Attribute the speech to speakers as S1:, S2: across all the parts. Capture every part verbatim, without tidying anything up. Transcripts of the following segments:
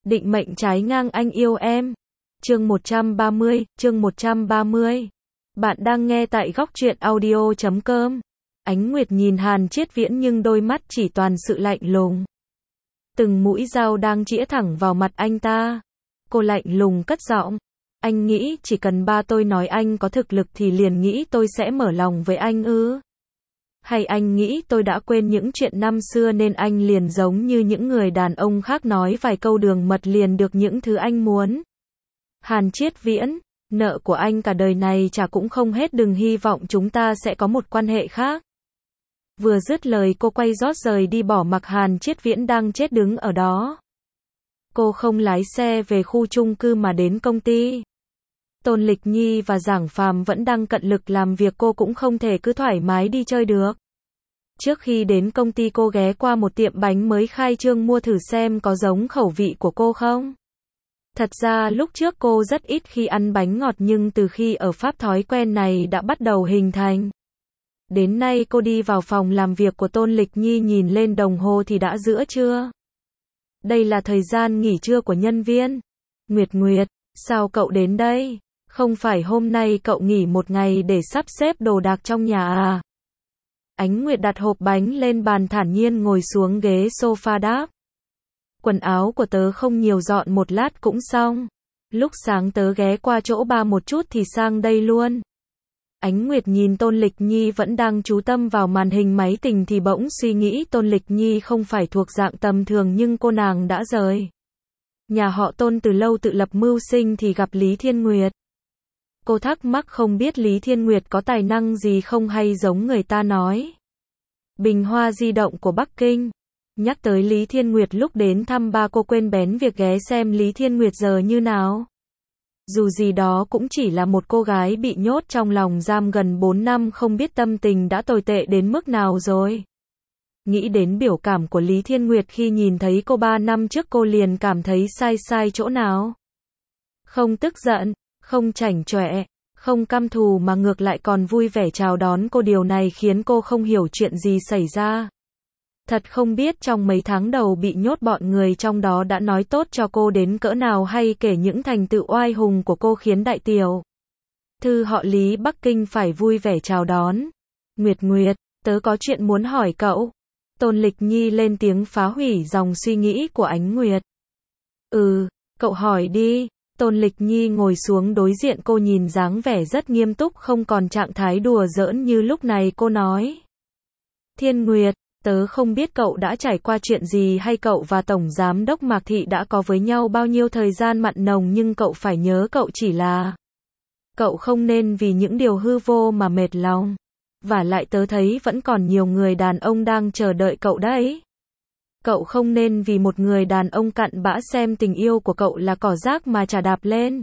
S1: Định mệnh trái ngang anh yêu em. Chương một trăm ba mươi, chương một trăm ba mươi. Bạn đang nghe tại góc truyện audio chấm com. Ánh Nguyệt nhìn Hàn Triết Viễn nhưng đôi mắt chỉ toàn sự lạnh lùng. Từng mũi dao đang chĩa thẳng vào mặt anh ta. Cô lạnh lùng cất giọng. Anh nghĩ chỉ cần ba tôi nói anh có thực lực thì liền nghĩ tôi sẽ mở lòng với anh ư? Hay anh nghĩ tôi đã quên những chuyện năm xưa nên anh liền giống như những người đàn ông khác nói vài câu đường mật liền được những thứ anh muốn? Hàn Triết Viễn, nợ của anh cả đời này trả cũng không hết, đừng hy vọng chúng ta sẽ có một quan hệ khác. Vừa dứt lời cô quay rót rời đi bỏ mặc Hàn Triết Viễn đang chết đứng ở đó. Cô không lái xe về khu chung cư mà đến công ty. Tôn Lịch Nhi và Giảng Phàm vẫn đang cận lực làm việc, cô cũng không thể cứ thoải mái đi chơi được. Trước khi đến công ty cô ghé qua một tiệm bánh mới khai trương mua thử xem có giống khẩu vị của cô không. Thật ra lúc trước cô rất ít khi ăn bánh ngọt nhưng từ khi ở Pháp thói quen này đã bắt đầu hình thành. Đến nay cô đi vào phòng làm việc của Tôn Lịch Nhi nhìn lên đồng hồ thì đã giữa trưa. Đây là thời gian nghỉ trưa của nhân viên. Nguyệt Nguyệt, sao cậu đến đây? Không phải hôm nay cậu nghỉ một ngày để sắp xếp đồ đạc trong nhà à? Ánh Nguyệt đặt hộp bánh lên bàn thản nhiên ngồi xuống ghế sofa đáp. Quần áo của tớ không nhiều, dọn một lát cũng xong. Lúc sáng tớ ghé qua chỗ ba một chút thì sang đây luôn. Ánh Nguyệt nhìn Tôn Lịch Nhi vẫn đang chú tâm vào màn hình máy tính thì bỗng suy nghĩ Tôn Lịch Nhi không phải thuộc dạng tầm thường nhưng cô nàng đã rời nhà họ Tôn từ lâu tự lập mưu sinh thì gặp Lý Thiên Nguyệt. Cô thắc mắc không biết Lý Thiên Nguyệt có tài năng gì không hay giống người ta nói. Bình hoa di động của Bắc Kinh. Nhắc tới Lý Thiên Nguyệt lúc đến thăm ba cô quên bén việc ghé xem Lý Thiên Nguyệt giờ như nào. Dù gì đó cũng chỉ là một cô gái bị nhốt trong lòng giam gần bốn năm, không biết tâm tình đã tồi tệ đến mức nào rồi. Nghĩ đến biểu cảm của Lý Thiên Nguyệt khi nhìn thấy cô ba năm trước cô liền cảm thấy sai sai chỗ nào. Không tức giận, không chảnh chọe, không căm thù mà ngược lại còn vui vẻ chào đón cô, điều này khiến cô không hiểu chuyện gì xảy ra. Thật không biết trong mấy tháng đầu bị nhốt bọn người trong đó đã nói tốt cho cô đến cỡ nào hay kể những thành tựu oai hùng của cô khiến đại tiểu thư họ Lý Bắc Kinh phải vui vẻ chào đón. Nguyệt Nguyệt, tớ có chuyện muốn hỏi cậu. Tôn Lịch Nhi lên tiếng phá hủy dòng suy nghĩ của Ánh Nguyệt. Ừ, cậu hỏi đi. Tôn Lịch Nhi ngồi xuống đối diện cô, nhìn dáng vẻ rất nghiêm túc, không còn trạng thái đùa giỡn như lúc này. Cô nói. Thiên Nguyệt, tớ không biết cậu đã trải qua chuyện gì hay cậu và Tổng Giám đốc Mạc Thị đã có với nhau bao nhiêu thời gian mặn nồng, nhưng cậu phải nhớ cậu chỉ là. Cậu không nên vì những điều hư vô mà mệt lòng. Và lại tớ thấy vẫn còn nhiều người đàn ông đang chờ đợi cậu đấy. Cậu không nên vì một người đàn ông cặn bã xem tình yêu của cậu là cỏ rác mà chà đạp lên.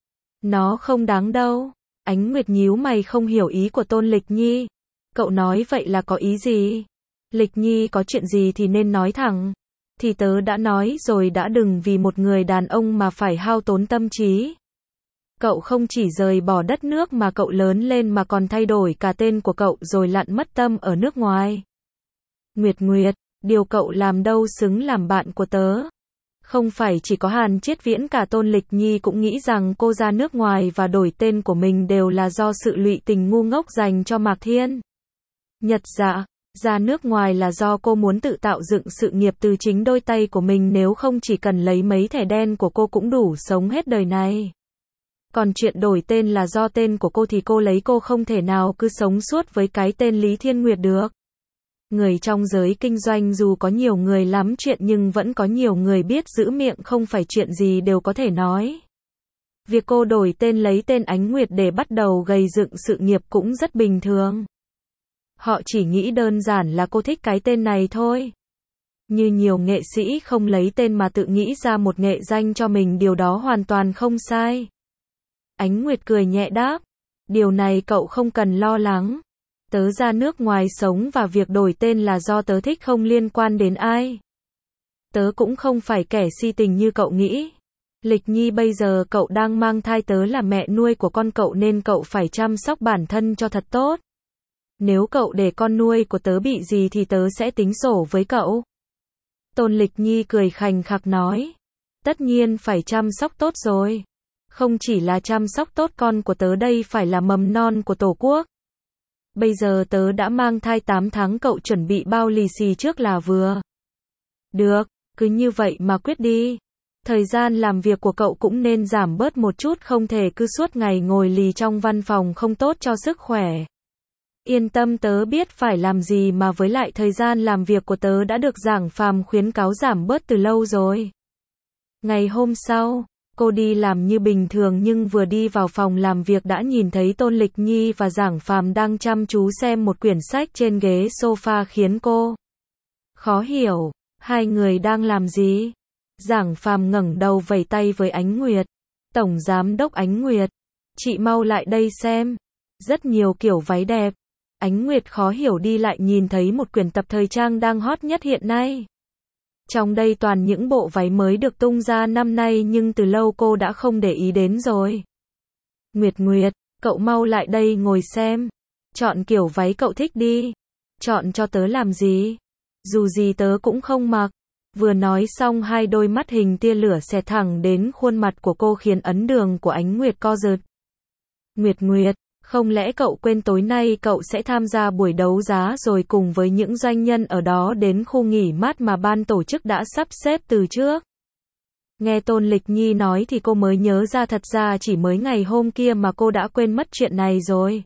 S1: Nó không đáng đâu. Ánh Nguyệt nhíu mày không hiểu ý của Tôn Lịch Nhi. Cậu nói vậy là có ý gì? Lịch Nhi có chuyện gì thì nên nói thẳng. Thì tớ đã nói rồi đã, đừng vì một người đàn ông mà phải hao tốn tâm trí. Cậu không chỉ rời bỏ đất nước mà cậu lớn lên mà còn thay đổi cả tên của cậu rồi lặn mất tâm ở nước ngoài. Nguyệt Nguyệt, điều cậu làm đâu xứng làm bạn của tớ. Không phải chỉ có Hàn Triết Viễn, cả Tôn Lịch Nhi cũng nghĩ rằng cô ra nước ngoài và đổi tên của mình đều là do sự lụy tình ngu ngốc dành cho Mạc Thiên. Nhật dạ, ra nước ngoài là do cô muốn tự tạo dựng sự nghiệp từ chính đôi tay của mình, nếu không chỉ cần lấy mấy thẻ đen của cô cũng đủ sống hết đời này. Còn chuyện đổi tên là do tên của cô thì cô lấy cô không thể nào cứ sống suốt với cái tên Lý Thiên Nguyệt được. Người trong giới kinh doanh dù có nhiều người lắm chuyện nhưng vẫn có nhiều người biết giữ miệng, không phải chuyện gì đều có thể nói. Việc cô đổi tên lấy tên Ánh Nguyệt để bắt đầu gây dựng sự nghiệp cũng rất bình thường. Họ chỉ nghĩ đơn giản là cô thích cái tên này thôi. Như nhiều nghệ sĩ không lấy tên mà tự nghĩ ra một nghệ danh cho mình, điều đó hoàn toàn không sai. Ánh Nguyệt cười nhẹ đáp. Điều này cậu không cần lo lắng. Tớ ra nước ngoài sống và việc đổi tên là do tớ thích, không liên quan đến ai. Tớ cũng không phải kẻ si tình như cậu nghĩ. Lịch Nhi, bây giờ cậu đang mang thai, tớ là mẹ nuôi của con cậu nên cậu phải chăm sóc bản thân cho thật tốt. Nếu cậu để con nuôi của tớ bị gì thì tớ sẽ tính sổ với cậu. Tôn Lịch Nhi cười khành khặc nói. Tất nhiên phải chăm sóc tốt rồi. Không chỉ là chăm sóc tốt con của tớ đây phải là mầm non của Tổ quốc. Bây giờ tớ đã mang thai tám tháng, cậu chuẩn bị bao lì xì trước là vừa. Được, cứ như vậy mà quyết đi. Thời gian làm việc của cậu cũng nên giảm bớt một chút, không thể cứ suốt ngày ngồi lì trong văn phòng, không tốt cho sức khỏe. Yên tâm, tớ biết phải làm gì, mà với lại thời gian làm việc của tớ đã được Giảng Phàm khuyến cáo giảm bớt từ lâu rồi. Ngày hôm sau, cô đi làm như bình thường nhưng vừa đi vào phòng làm việc đã nhìn thấy Tôn Lịch Nhi và Giảng Phàm đang chăm chú xem một quyển sách trên ghế sofa, khiến cô khó hiểu. Hai người đang làm gì? Giảng Phàm ngẩng đầu vẫy tay với Ánh Nguyệt. Tổng Giám đốc Ánh Nguyệt, chị mau lại đây xem. Rất nhiều kiểu váy đẹp. Ánh Nguyệt khó hiểu đi lại nhìn thấy một quyển tập thời trang đang hot nhất hiện nay. Trong đây toàn những bộ váy mới được tung ra năm nay nhưng từ lâu cô đã không để ý đến rồi. Nguyệt Nguyệt, cậu mau lại đây ngồi xem. Chọn kiểu váy cậu thích đi. Chọn cho tớ làm gì? Dù gì tớ cũng không mặc. Vừa nói xong hai đôi mắt hình tia lửa xẹt thẳng đến khuôn mặt của cô khiến ấn đường của Ánh Nguyệt co giật. Nguyệt Nguyệt, không lẽ cậu quên tối nay cậu sẽ tham gia buổi đấu giá rồi cùng với những doanh nhân ở đó đến khu nghỉ mát mà ban tổ chức đã sắp xếp từ trước? Nghe Tôn Lịch Nhi nói thì cô mới nhớ ra thật ra chỉ mới ngày hôm kia mà cô đã quên mất chuyện này rồi.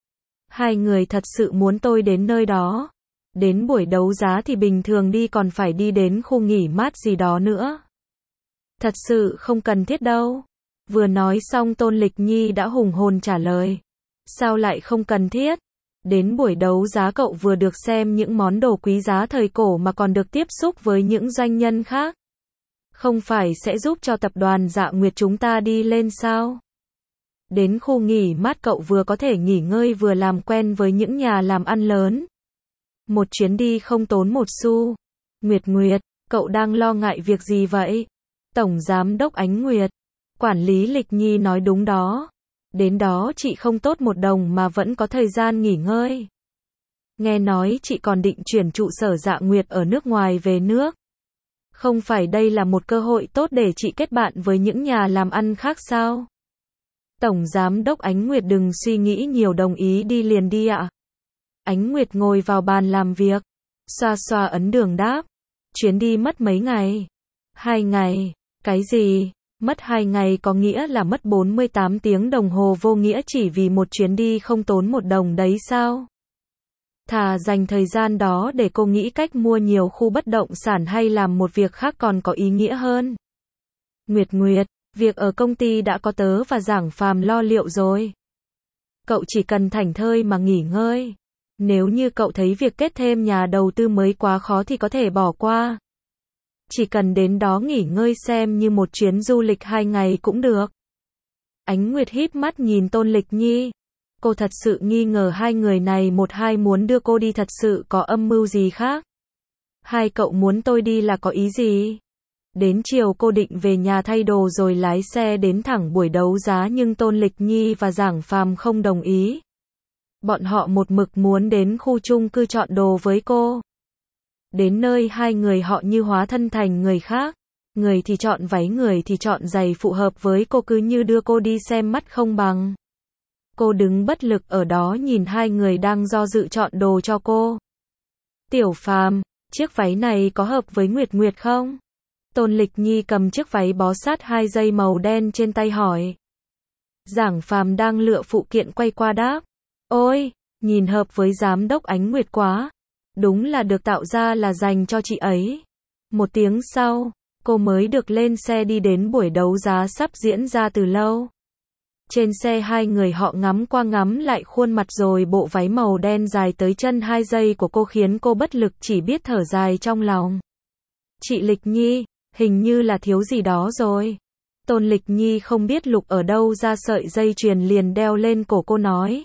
S1: Hai người thật sự muốn tôi đến nơi đó. Đến buổi đấu giá thì bình thường đi, còn phải đi đến khu nghỉ mát gì đó nữa. Thật sự không cần thiết đâu. Vừa nói xong Tôn Lịch Nhi đã hùng hồn trả lời. Sao lại không cần thiết? Đến buổi đấu giá cậu vừa được xem những món đồ quý giá thời cổ mà còn được tiếp xúc với những doanh nhân khác. Không phải sẽ giúp cho tập đoàn Dạ Nguyệt chúng ta đi lên sao? Đến khu nghỉ mát cậu vừa có thể nghỉ ngơi vừa làm quen với những nhà làm ăn lớn. Một chuyến đi không tốn một xu. Nguyệt Nguyệt, cậu đang lo ngại việc gì vậy? Tổng Giám đốc Ánh Nguyệt, quản lý Lịch Nhi nói đúng đó. Đến đó chị không tốt một đồng mà vẫn có thời gian nghỉ ngơi. Nghe nói chị còn định chuyển trụ sở Dạ Nguyệt ở nước ngoài về nước. Không phải đây là một cơ hội tốt để chị kết bạn với những nhà làm ăn khác sao? Tổng Giám đốc Ánh Nguyệt, đừng suy nghĩ nhiều, đồng ý đi liền đi ạ. Ánh Nguyệt ngồi vào bàn làm việc, xoa xoa ấn đường đáp. Chuyến đi mất mấy ngày? Hai ngày. Cái gì? Mất hai ngày có nghĩa là mất bốn mươi tám tiếng đồng hồ vô nghĩa chỉ vì một chuyến đi không tốn một đồng đấy sao? Thà dành thời gian đó để cô nghĩ cách mua nhiều khu bất động sản hay làm một việc khác còn có ý nghĩa hơn. Nguyệt Nguyệt, việc ở công ty đã có tớ và Giảng Phàm lo liệu rồi. Cậu chỉ cần thảnh thơi mà nghỉ ngơi. Nếu như cậu thấy việc kết thêm nhà đầu tư mới quá khó thì có thể bỏ qua. Chỉ cần đến đó nghỉ ngơi xem như một chuyến du lịch hai ngày cũng được. Ánh Nguyệt híp mắt nhìn Tôn Lịch Nhi. Cô thật sự nghi ngờ hai người này một hai muốn đưa cô đi thật sự có âm mưu gì khác. Hai cậu muốn tôi đi là có ý gì? Đến chiều cô định về nhà thay đồ rồi lái xe đến thẳng buổi đấu giá nhưng Tôn Lịch Nhi và Giảng Phàm không đồng ý. Bọn họ một mực muốn đến khu chung cư chọn đồ với cô. Đến nơi hai người họ như hóa thân thành người khác. Người thì chọn váy, người thì chọn giày phù hợp với cô, cứ như đưa cô đi xem mắt không bằng. Cô đứng bất lực ở đó nhìn hai người đang do dự chọn đồ cho cô. Tiểu Phàm, chiếc váy này có hợp với Nguyệt Nguyệt không? Tôn Lịch Nhi cầm chiếc váy bó sát hai dây màu đen trên tay hỏi. Giảng Phàm đang lựa phụ kiện quay qua đáp. Ôi, nhìn hợp với Giám đốc Ánh Nguyệt quá. Đúng là được tạo ra là dành cho chị ấy. Một tiếng sau, cô mới được lên xe đi đến buổi đấu giá sắp diễn ra từ lâu. Trên xe hai người họ ngắm qua ngắm lại khuôn mặt rồi bộ váy màu đen dài tới chân hai dây của cô khiến cô bất lực chỉ biết thở dài trong lòng. Chị Lịch Nhi, hình như là thiếu gì đó rồi. Tôn Lịch Nhi không biết lục ở đâu ra sợi dây chuyền liền đeo lên cổ cô nói.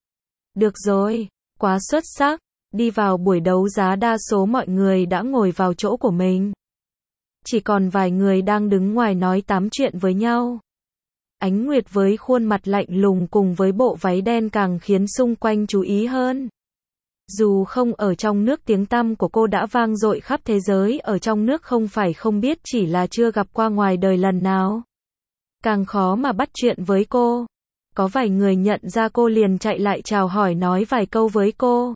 S1: Được rồi, quá xuất sắc. Đi vào buổi đấu giá đa số mọi người đã ngồi vào chỗ của mình. Chỉ còn vài người đang đứng ngoài nói tám chuyện với nhau. Ánh Nguyệt với khuôn mặt lạnh lùng cùng với bộ váy đen càng khiến xung quanh chú ý hơn. Dù không ở trong nước, tiếng tăm của cô đã vang dội khắp thế giới, ở trong nước không phải không biết, chỉ là chưa gặp qua ngoài đời lần nào. Càng khó mà bắt chuyện với cô. Có vài người nhận ra cô liền chạy lại chào hỏi, nói vài câu với cô.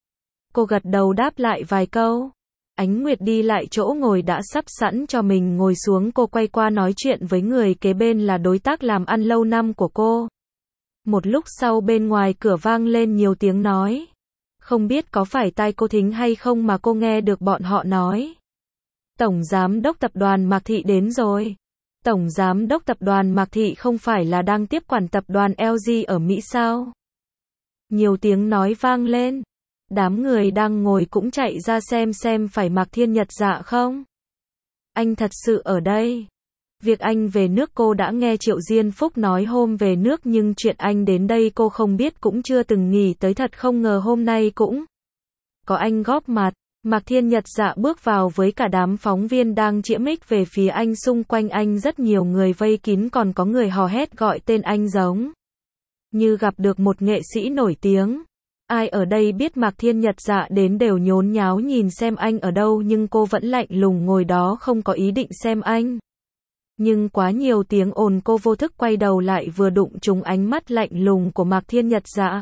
S1: Cô gật đầu đáp lại vài câu. Ánh Nguyệt đi lại chỗ ngồi đã sắp sẵn cho mình ngồi xuống, cô quay qua nói chuyện với người kế bên là đối tác làm ăn lâu năm của cô. Một lúc sau bên ngoài cửa vang lên nhiều tiếng nói. Không biết có phải tai cô thính hay không mà cô nghe được bọn họ nói. Tổng giám đốc tập đoàn Mạc Thị đến rồi. Tổng giám đốc tập đoàn Mạc Thị không phải là đang tiếp quản tập đoàn lờ giê ở Mỹ sao? Nhiều tiếng nói vang lên. Đám người đang ngồi cũng chạy ra xem xem phải Mạc Thiên Nhật Dạ không? Anh thật sự ở đây. Việc anh về nước cô đã nghe Triệu Diên Phúc nói hôm về nước, nhưng chuyện anh đến đây cô không biết, cũng chưa từng nghĩ tới, thật không ngờ hôm nay cũng có anh góp mặt. Mạc Thiên Nhật Dạ bước vào với cả đám phóng viên đang chĩa mic về phía anh, xung quanh anh rất nhiều người vây kín, còn có người hò hét gọi tên anh giống như gặp được một nghệ sĩ nổi tiếng. Ai ở đây biết Mạc Thiên Nhật Dạ đến đều nhốn nháo nhìn xem anh ở đâu, nhưng cô vẫn lạnh lùng ngồi đó không có ý định xem anh. Nhưng quá nhiều tiếng ồn, cô vô thức quay đầu lại, vừa đụng trúng ánh mắt lạnh lùng của Mạc Thiên Nhật Dạ.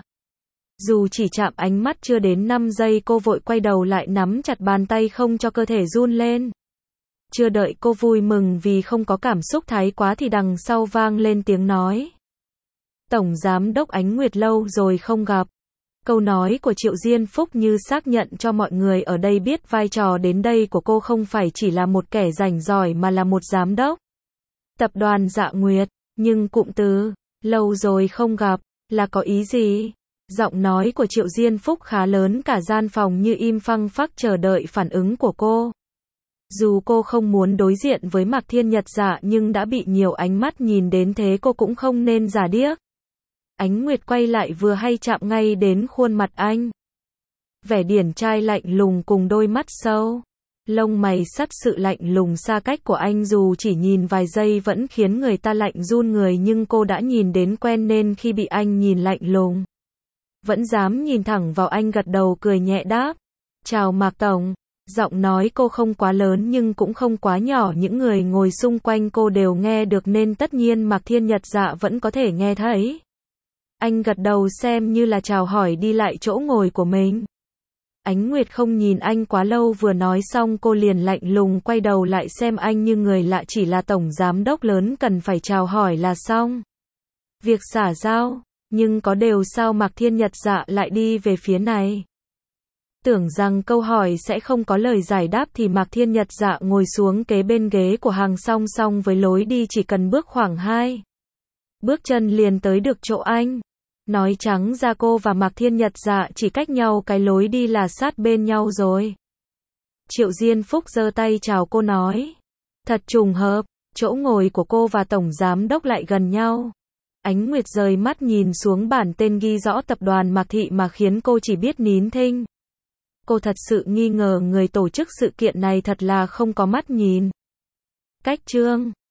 S1: Dù chỉ chạm ánh mắt chưa đến năm giây, cô vội quay đầu lại nắm chặt bàn tay không cho cơ thể run lên. Chưa đợi cô vui mừng vì không có cảm xúc thái quá thì đằng sau vang lên tiếng nói. Tổng giám đốc Ánh Nguyệt, lâu rồi không gặp. Câu nói của Triệu Diên Phúc như xác nhận cho mọi người ở đây biết vai trò đến đây của cô không phải chỉ là một kẻ rảnh rỏi mà là một giám đốc tập đoàn Dạ Nguyệt. Nhưng cụm từ lâu rồi không gặp là có ý gì? Giọng nói của Triệu Diên Phúc khá lớn, cả gian phòng như im phăng phắc chờ đợi phản ứng của cô. Dù cô không muốn đối diện với Mạc Thiên Nhật Dạ nhưng đã bị nhiều ánh mắt nhìn đến thế, cô cũng không nên giả điếc. Ánh Nguyệt quay lại vừa hay chạm ngay đến khuôn mặt anh. Vẻ điển trai lạnh lùng cùng đôi mắt sâu lông mày sắt, sự lạnh lùng xa cách của anh dù chỉ nhìn vài giây vẫn khiến người ta lạnh run người, nhưng cô đã nhìn đến quen nên khi bị anh nhìn lạnh lùng vẫn dám nhìn thẳng vào anh, gật đầu cười nhẹ đáp. Chào Mạc Tổng. Giọng nói cô không quá lớn nhưng cũng không quá nhỏ, những người ngồi xung quanh cô đều nghe được nên tất nhiên Mạc Thiên Nhật Dạ vẫn có thể nghe thấy. Anh gật đầu xem như là chào hỏi, đi lại chỗ ngồi của mình. Ánh Nguyệt không nhìn anh quá lâu, vừa nói xong cô liền lạnh lùng quay đầu lại xem anh như người lạ, chỉ là tổng giám đốc lớn cần phải chào hỏi là xong việc xả giao. Nhưng có điều sao Mạc Thiên Nhật Dạ lại đi về phía này? Tưởng rằng câu hỏi sẽ không có lời giải đáp thì Mạc Thiên Nhật Dạ ngồi xuống kế bên ghế của hàng song song với lối đi, chỉ cần bước khoảng hai bước chân liền tới được chỗ anh. Nói trắng ra cô và Mạc Thiên Nhật Dạ chỉ cách nhau cái lối đi là sát bên nhau rồi. Triệu Diên Phúc giơ tay chào cô nói. Thật trùng hợp, chỗ ngồi của cô và tổng giám đốc lại gần nhau. Ánh Nguyệt rời mắt nhìn xuống bản tên ghi rõ tập đoàn Mạc Thị mà khiến cô chỉ biết nín thinh. Cô thật sự nghi ngờ người tổ chức sự kiện này thật là không có mắt nhìn. Cách chương